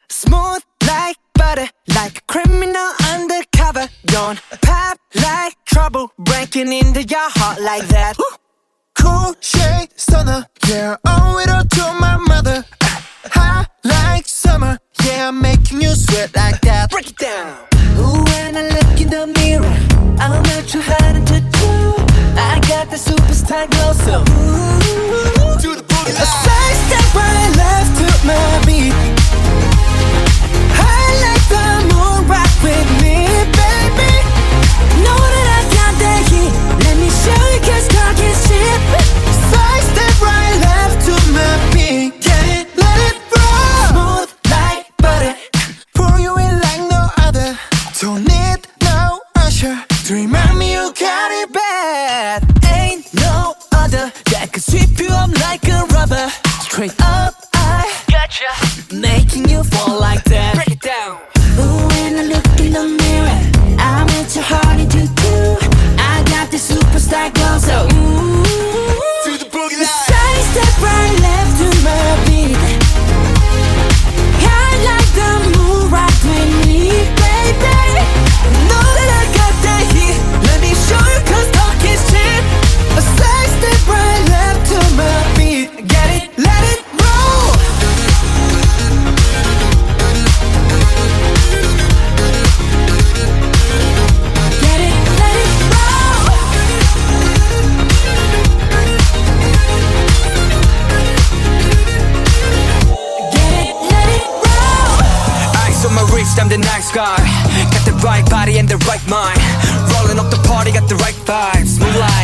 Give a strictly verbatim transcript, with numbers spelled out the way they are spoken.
Smooth like butter, like a criminal undercover. Don't pop like trouble, breaking into your heart like that. Cool shade stunner, yeah, owe it all to my mother. Hot like summer, yeah, I'm making you sweat like that. Break it down. Ooh, when I look in the mirror, I'm not too hard to do. I got the superstar glow, so ooh, Do the boogie a side step right left to my beat. I like the moon rock with me, baby. Know that I got that heat. Let me show you, cause talk is cheap. Side step right left to my beat. Get it, let it roll. Smooth like butter. Pour you in like no other. Don't need no usher to remind me you got it Bad. Ain't no other that could sweep you up like a rubber. Straight up, I gotcha, making you fall like that. Break it down. Ooh, when I look in the mirror, I'm at your heart into two. I got the superstar glow, so ooh, Do the boogie line. side step right left to my beat. I like the moon rock with me, baby. Know that I got that heat. Let me show you, cause talk is cheap. A side step right left to my beat. Get it, let it roll. Get it, let it roll. Get it, let it roll. Ice on my wrist, I'm the nice guy. Got the right body and the right mind. Rolling up the party, got the right vibes. Move like